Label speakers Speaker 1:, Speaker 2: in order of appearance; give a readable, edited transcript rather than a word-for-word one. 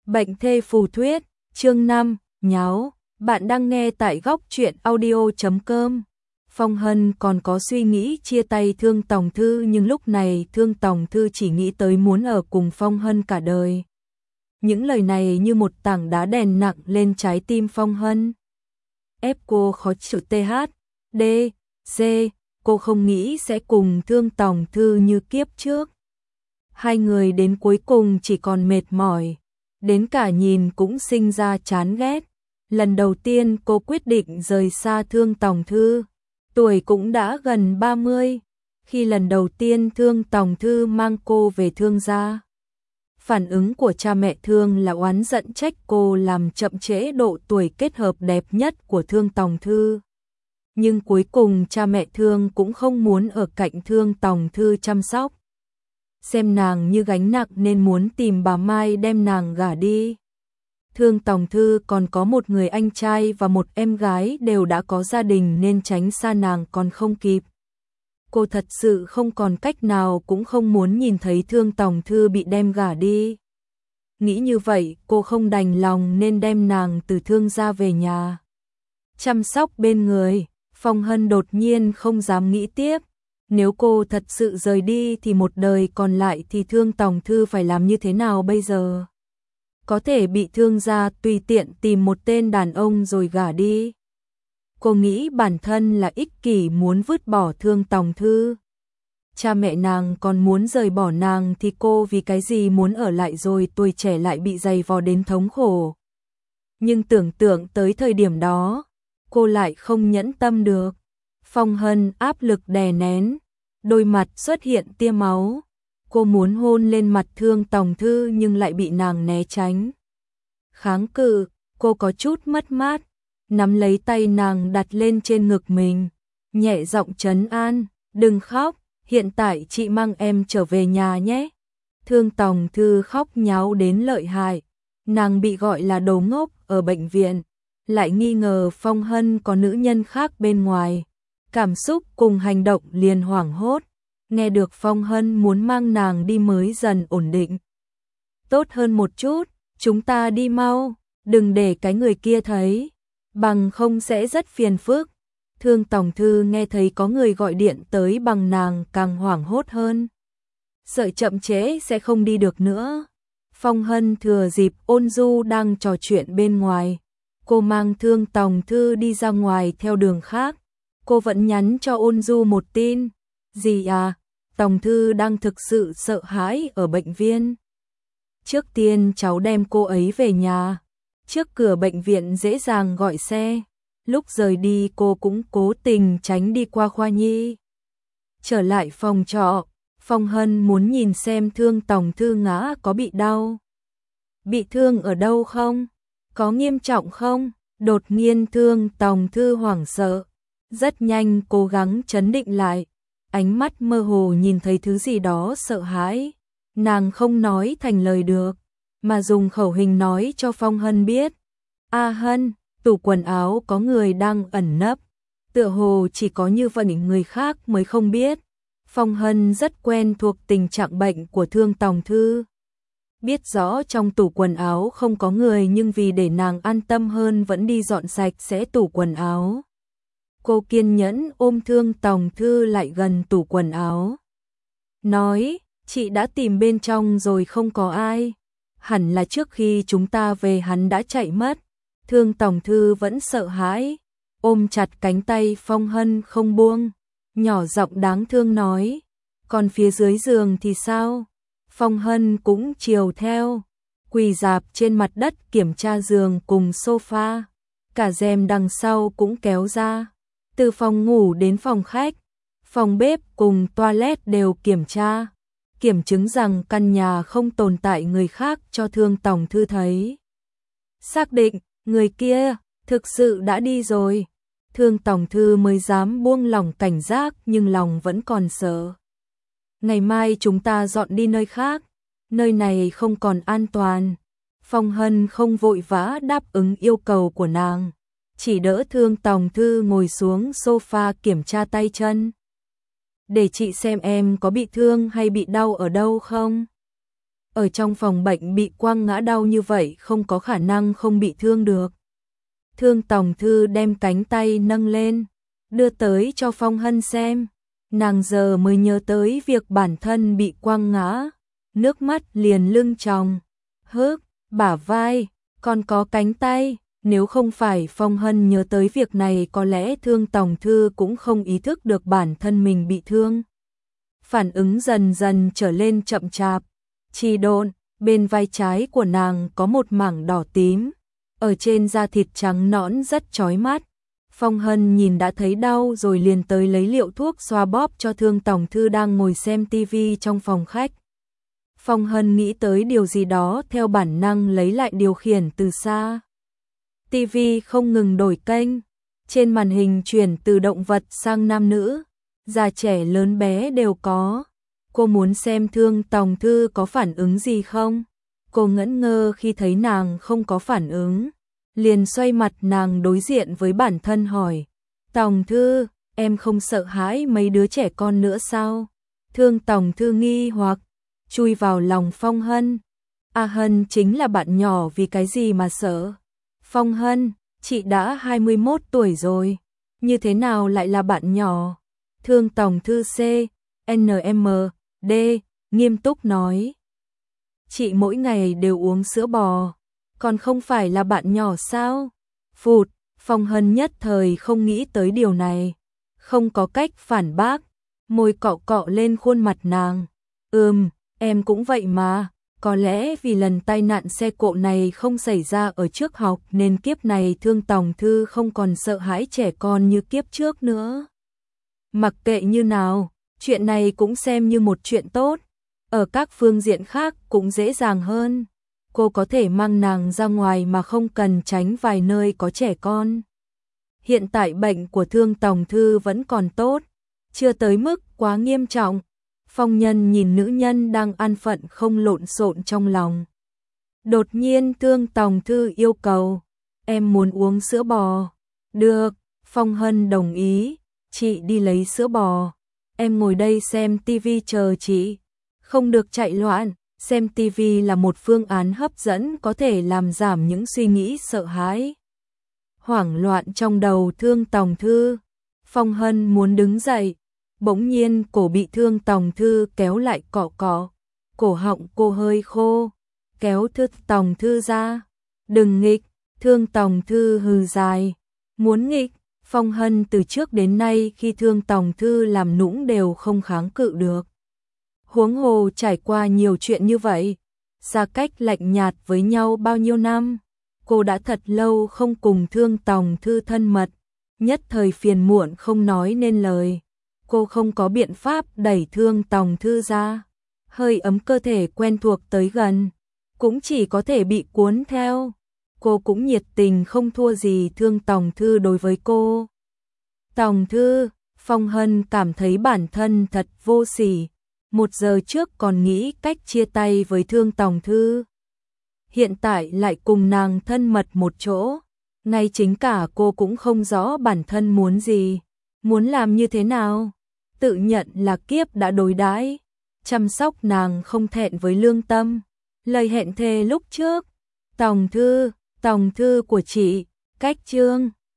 Speaker 1: Bệnh thê phù thuyết, chương 5, nháo, bạn đang nghe tại góc truyện audio.com. Phong Hân còn có suy nghĩ chia tay Thương Tòng Thư, nhưng lúc này Thương Tòng Thư chỉ nghĩ tới muốn ở cùng Phong Hân cả đời. Những lời này như một tảng đá đè nặng lên trái tim Phong Hân. Ép cô khó chịu. THD, cô không nghĩ sẽ cùng Thương Tòng Thư như kiếp trước. Hai người đến cuối cùng chỉ còn mệt mỏi, đến cả nhìn cũng sinh ra chán ghét. Lần đầu tiên cô quyết định rời xa Thương Tòng Thư, tuổi cũng đã gần 30, khi lần đầu tiên Thương Tòng Thư mang cô về Thương gia. Phản ứng của cha mẹ Thương là oán giận trách cô làm chậm trễ độ tuổi kết hợp đẹp nhất của Thương Tòng Thư. Nhưng cuối cùng cha mẹ Thương cũng không muốn ở cạnh Thương Tòng Thư chăm sóc, xem nàng như gánh nặng nên muốn tìm bà Mai đem nàng gả đi. Thương Tòng Thư còn có một người anh trai và một em gái đều đã có gia đình nên tránh xa nàng còn không kịp. Cô thật sự không còn cách nào cũng không muốn nhìn thấy Thương Tòng Thư bị đem gả đi. Nghĩ như vậy cô không đành lòng nên đem nàng từ Thương gia về nhà chăm sóc bên người. Phong Hân đột nhiên không dám nghĩ tiếp. Nếu cô thật sự rời đi thì một đời còn lại thì Thương Tòng Thư phải làm như thế nào bây giờ? Có thể bị Thương gia tùy tiện tìm một tên đàn ông rồi gả đi. Cô nghĩ bản thân là ích kỷ muốn vứt bỏ Thương Tòng Thư. Cha mẹ nàng còn muốn rời bỏ nàng thì cô vì cái gì muốn ở lại rồi tuổi trẻ lại bị dày vò đến thống khổ. Nhưng tưởng tượng tới thời điểm đó, cô lại không nhẫn tâm được. Phong Hân áp lực đè nén, đôi mặt xuất hiện tia máu. Cô muốn hôn lên mặt Thương Tòng Thư nhưng lại bị nàng né tránh. Kháng cự, cô có chút mất mát, nắm lấy tay nàng đặt lên trên ngực mình, nhẹ giọng trấn an, đừng khóc, hiện tại chị mang em trở về nhà nhé. Thương Tòng Thư khóc nháo đến lợi hại, nàng bị gọi là đồ ngốc ở bệnh viện, lại nghi ngờ Phong Hân có nữ nhân khác bên ngoài. Cảm xúc cùng hành động liền hoảng hốt, nghe được Phong Hân muốn mang nàng đi mới dần ổn định. Tốt hơn một chút, chúng ta đi mau, đừng để cái người kia thấy, bằng không sẽ rất phiền phức. Thương Tòng Thư nghe thấy có người gọi điện tới bằng nàng càng hoảng hốt hơn. Sợ chậm trễ sẽ không đi được nữa. Phong Hân thừa dịp Ôn Du đang trò chuyện bên ngoài, cô mang Thương Tòng Thư đi ra ngoài theo đường khác. Cô vẫn nhắn cho Ôn Du một tin. Gì à, Tòng Thư đang thực sự sợ hãi ở bệnh viện. Trước tiên cháu đem cô ấy về nhà. Trước cửa bệnh viện dễ dàng gọi xe. Lúc rời đi cô cũng cố tình tránh đi qua khoa nhi. Trở lại phòng trọ, Phong Hân muốn nhìn xem Thương Tòng Thư ngã có bị đau. Bị thương ở đâu không? Có nghiêm trọng không? Đột nhiên Thương Tòng Thư hoảng sợ. Rất nhanh cố gắng trấn định lại, ánh mắt mơ hồ nhìn thấy thứ gì đó sợ hãi. Nàng không nói thành lời được, mà dùng khẩu hình nói cho Phong Hân biết. A Hân, tủ quần áo có người đang ẩn nấp. Tựa hồ chỉ có như vậy người khác mới không biết. Phong Hân rất quen thuộc tình trạng bệnh của Thương Tòng Thư. Biết rõ trong tủ quần áo không có người nhưng vì để nàng an tâm hơn vẫn đi dọn sạch sẽ tủ quần áo. Cô kiên nhẫn ôm Thương Tòng Thư lại gần tủ quần áo. Nói, chị đã tìm bên trong rồi không có ai. Hẳn là trước khi chúng ta về hắn đã chạy mất. Thương Tòng Thư vẫn sợ hãi, ôm chặt cánh tay Phong Hân không buông. Nhỏ giọng đáng thương nói, còn phía dưới giường thì sao? Phong Hân cũng chiều theo, quỳ rạp trên mặt đất kiểm tra giường cùng sofa. Cả rèm đằng sau cũng kéo ra. Từ phòng ngủ đến phòng khách, phòng bếp cùng toilet đều kiểm tra, kiểm chứng rằng căn nhà không tồn tại người khác cho Thương Tòng Thư thấy. Xác định, người kia thực sự đã đi rồi. Thương Tòng Thư mới dám buông lỏng cảnh giác nhưng lòng vẫn còn sợ. Ngày mai chúng ta dọn đi nơi khác, nơi này không còn an toàn. Phong Hân không vội vã đáp ứng yêu cầu của nàng, chỉ đỡ Thương Tòng Thư ngồi xuống sofa kiểm tra tay chân. Để chị xem em có bị thương hay bị đau ở đâu không? ở trong phòng bệnh bị quăng ngã đau như vậy không có khả năng không bị thương được. Thương Tòng Thư đem cánh tay nâng lên, đưa tới cho Phong Hân xem. Nàng giờ mới nhớ tới việc bản thân bị quăng ngã, nước mắt liền lưng tròng. Hức, bả vai, còn có cánh tay. Nếu không phải Phong Hân nhớ tới việc này có lẽ Thương Tòng Thư cũng không ý thức được bản thân mình bị thương. Phản ứng dần dần trở lên chậm chạp, trì độn, bên vai trái của nàng có một mảng đỏ tím, ở trên da thịt trắng nõn rất chói mắt. Phong Hân nhìn đã thấy đau rồi liền tới lấy liệu thuốc xoa bóp cho Thương Tòng Thư đang ngồi xem tivi trong phòng khách. Phong Hân nghĩ tới điều gì đó theo bản năng lấy lại điều khiển từ xa. Tivi không ngừng đổi kênh, trên màn hình chuyển từ động vật sang nam nữ, già trẻ lớn bé đều có. Cô muốn xem Thương Tòng Thư có phản ứng gì không? Cô ngẩn ngơ khi thấy nàng không có phản ứng, liền xoay mặt nàng đối diện với bản thân hỏi: Tòng Thư, em không sợ hãi mấy đứa trẻ con nữa sao? Thương Tòng Thư nghi hoặc, chui vào lòng Phong Hân. A Hân chính là bạn nhỏ, vì cái gì mà sợ? Phong Hân, chị đã 21 tuổi rồi, như thế nào lại là bạn nhỏ? Thương Tòng Thư CNMD nghiêm túc nói. Chị mỗi ngày đều uống sữa bò, còn không phải là bạn nhỏ sao? Phụt, Phong Hân nhất thời không nghĩ tới điều này, không có cách phản bác, môi cọ cọ lên khuôn mặt nàng. Em cũng vậy mà, có lẽ vì lần tai nạn xe cộ này không xảy ra ở trước học nên kiếp này Thương Tòng Thư không còn sợ hãi trẻ con như kiếp trước nữa. Mặc kệ như nào, chuyện này cũng xem như một chuyện tốt, ở các phương diện khác cũng dễ dàng hơn. Cô có thể mang nàng ra ngoài mà không cần tránh vài nơi có trẻ con. Hiện tại bệnh của Thương Tòng Thư vẫn còn tốt, chưa tới mức quá nghiêm trọng. Phong Nhân nhìn nữ nhân đang an phận không lộn xộn trong lòng. Đột nhiên Thương Tòng Thư yêu cầu, em muốn uống sữa bò. Được, Phong Hân đồng ý, chị đi lấy sữa bò. Em ngồi đây xem tivi chờ chị. Không được chạy loạn, xem tivi là một phương án hấp dẫn có thể làm giảm những suy nghĩ sợ hãi, hoảng loạn trong đầu Thương Tòng Thư. Phong Hân muốn đứng dậy, bỗng nhiên cổ bị Thương Tòng Thư kéo lại cọ cọ, cổ họng cô hơi khô, kéo Thương Tòng Thư ra. Đừng nghịch, Thương Tòng Thư hừ dài. Muốn nghịch, Phong Hân từ trước đến nay khi Thương Tòng Thư làm nũng đều không kháng cự được. Huống hồ trải qua nhiều chuyện như vậy, xa cách lạnh nhạt với nhau bao nhiêu năm, cô đã thật lâu không cùng Thương Tòng Thư thân mật, nhất thời phiền muộn không nói nên lời. Cô không có biện pháp đẩy Thương Tòng Thư ra, hơi ấm cơ thể quen thuộc tới gần, cũng chỉ có thể bị cuốn theo. Cô cũng nhiệt tình không thua gì Thương Tòng Thư đối với cô. Tòng Thư, Phong Hân cảm thấy bản thân thật vô sỉ. 1 giờ trước còn nghĩ cách chia tay với Thương Tòng Thư, hiện tại lại cùng nàng thân mật một chỗ. Ngay chính cả cô cũng không rõ bản thân muốn gì, muốn làm như thế nào. Tự nhận là kiếp đã đối đãi, chăm sóc nàng không thẹn với lương tâm. Lời hẹn thề lúc trước, Tòng Thư của chị, cách chương